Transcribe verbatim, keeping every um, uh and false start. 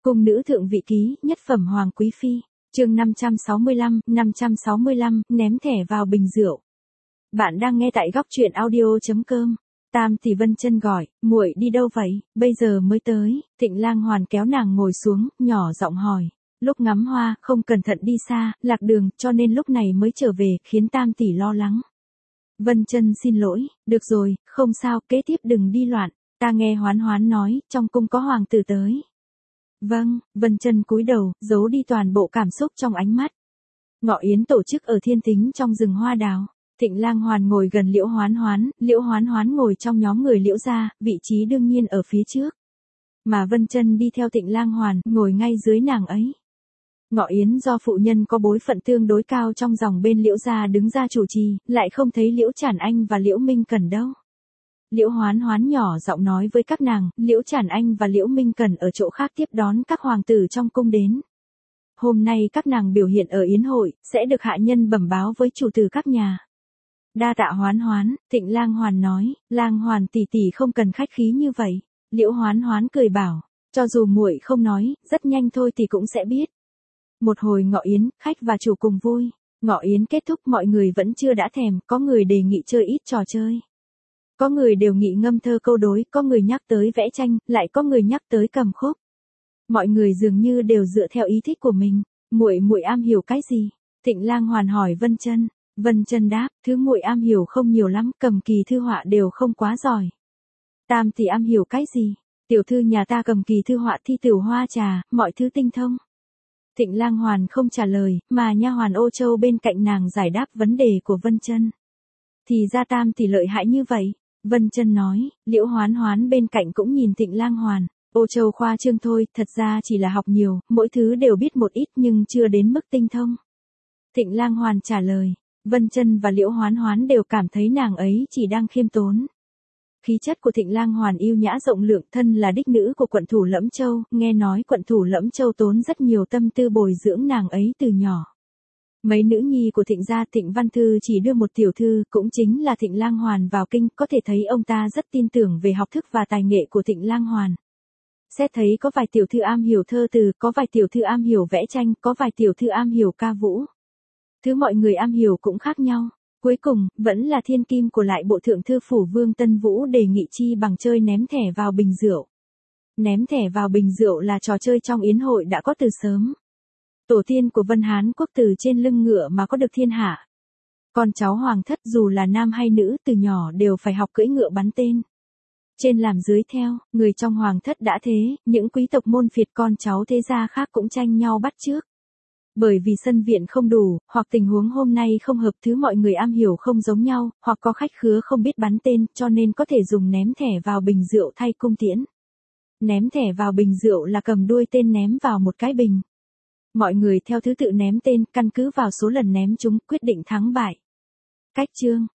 Cung nữ thượng vị ký, nhất phẩm hoàng quý phi, chương năm trăm sáu mươi lăm, năm trăm sáu mươi lăm, ném thẻ vào bình rượu. Bạn đang nghe tại góc truyện audio chấm com. Tam tỷ Vân Chân gọi, muội đi đâu vậy, bây giờ mới tới. Thịnh Lang Hoàn kéo nàng ngồi xuống, nhỏ giọng hỏi. Lúc ngắm hoa, không cẩn thận đi xa, lạc đường, cho nên lúc này mới trở về, khiến Tam tỷ lo lắng. Vân Chân xin lỗi, được rồi, không sao, kế tiếp đừng đi loạn. Ta nghe Hoán Hoán nói, trong cung có hoàng tử tới. Vâng, Vân Chân cúi đầu, giấu đi toàn bộ cảm xúc trong ánh mắt. Ngọ yến tổ chức ở Thiên Tính trong rừng hoa đào. Thịnh Lang Hoàn ngồi gần Liễu Hoán Hoán, Liễu Hoán Hoán ngồi trong nhóm người Liễu gia, vị trí đương nhiên ở phía trước. Mà Vân Chân đi theo Thịnh Lang Hoàn, ngồi ngay dưới nàng ấy. Ngọ yến do phụ nhân có bối phận tương đối cao trong dòng bên Liễu gia đứng ra chủ trì, lại không thấy Liễu Trản Anh và Liễu Minh Cần đâu. Liễu Hoán Hoán nhỏ giọng nói với các nàng, Liễu Trản Anh và Liễu Minh Cần ở chỗ khác tiếp đón các hoàng tử trong cung đến. Hôm nay các nàng biểu hiện ở yến hội, sẽ được hạ nhân bẩm báo với chủ tử các nhà. Đa tạ Hoán Hoán, Thịnh Lang Hoàn nói, Lang Hoàn tỷ tỷ không cần khách khí như vậy. Liễu Hoán Hoán cười bảo, cho dù muội không nói, rất nhanh thôi thì cũng sẽ biết. Một hồi ngọ yến, khách và chủ cùng vui. Ngọ yến kết thúc mọi người vẫn chưa đã thèm, có người đề nghị chơi ít trò chơi. Có người đều nghị ngâm thơ câu đối, có người nhắc tới vẽ tranh, lại có người nhắc tới cầm khúc. Mọi người dường như đều dựa theo ý thích của mình. Muội muội am hiểu cái gì? Thịnh Lang Hoàn hỏi Vân Chân. Vân Chân đáp, thứ muội am hiểu không nhiều lắm, cầm kỳ thư họa đều không quá giỏi. Tam tỷ am hiểu cái gì? Tiểu thư nhà ta cầm kỳ thư họa thi tửu hoa trà, mọi thứ tinh thông. Thịnh Lang Hoàn không trả lời, mà nha hoàn Ô Châu bên cạnh nàng giải đáp vấn đề của Vân Chân. Thì ra Tam tỷ lợi hại như vậy. Vân Chân nói, Liễu Hoán Hoán bên cạnh cũng nhìn Thịnh Lang Hoàn, Ô Châu khoa trương thôi, thật ra chỉ là học nhiều, mỗi thứ đều biết một ít nhưng chưa đến mức tinh thông. Thịnh Lang Hoàn trả lời, Vân Chân và Liễu Hoán Hoán đều cảm thấy nàng ấy chỉ đang khiêm tốn. Khí chất của Thịnh Lang Hoàn yêu nhã rộng lượng, thân là đích nữ của quận thủ Lẫm Châu, nghe nói quận thủ Lẫm Châu tốn rất nhiều tâm tư bồi dưỡng nàng ấy từ nhỏ. Mấy nữ nhi của Thịnh gia Thịnh Văn Thư chỉ đưa một tiểu thư, cũng chính là Thịnh Lang Hoàn vào kinh, có thể thấy ông ta rất tin tưởng về học thức và tài nghệ của Thịnh Lang Hoàn. Xét thấy có vài tiểu thư am hiểu thơ từ, có vài tiểu thư am hiểu vẽ tranh, có vài tiểu thư am hiểu ca vũ. Thứ mọi người am hiểu cũng khác nhau. Cuối cùng, vẫn là thiên kim của lại bộ thượng thư phủ Vương Tân Vũ đề nghị chi bằng chơi ném thẻ vào bình rượu. Ném thẻ vào bình rượu là trò chơi trong yến hội đã có từ sớm. Tổ tiên của Vân Hán quốc từ trên lưng ngựa mà có được thiên hạ. Con cháu hoàng thất dù là nam hay nữ từ nhỏ đều phải học cưỡi ngựa bắn tên. Trên làm dưới theo, người trong hoàng thất đã thế, những quý tộc môn phiệt con cháu thế gia khác cũng tranh nhau bắt chước. Bởi vì sân viện không đủ, hoặc tình huống hôm nay không hợp, thứ mọi người am hiểu không giống nhau, hoặc có khách khứa không biết bắn tên, cho nên có thể dùng ném thẻ vào bình rượu thay cung tiễn. Ném thẻ vào bình rượu là cầm đuôi tên ném vào một cái bình. Mọi người theo thứ tự ném tên, căn cứ vào số lần ném chúng, quyết định thắng bại. Cách chương,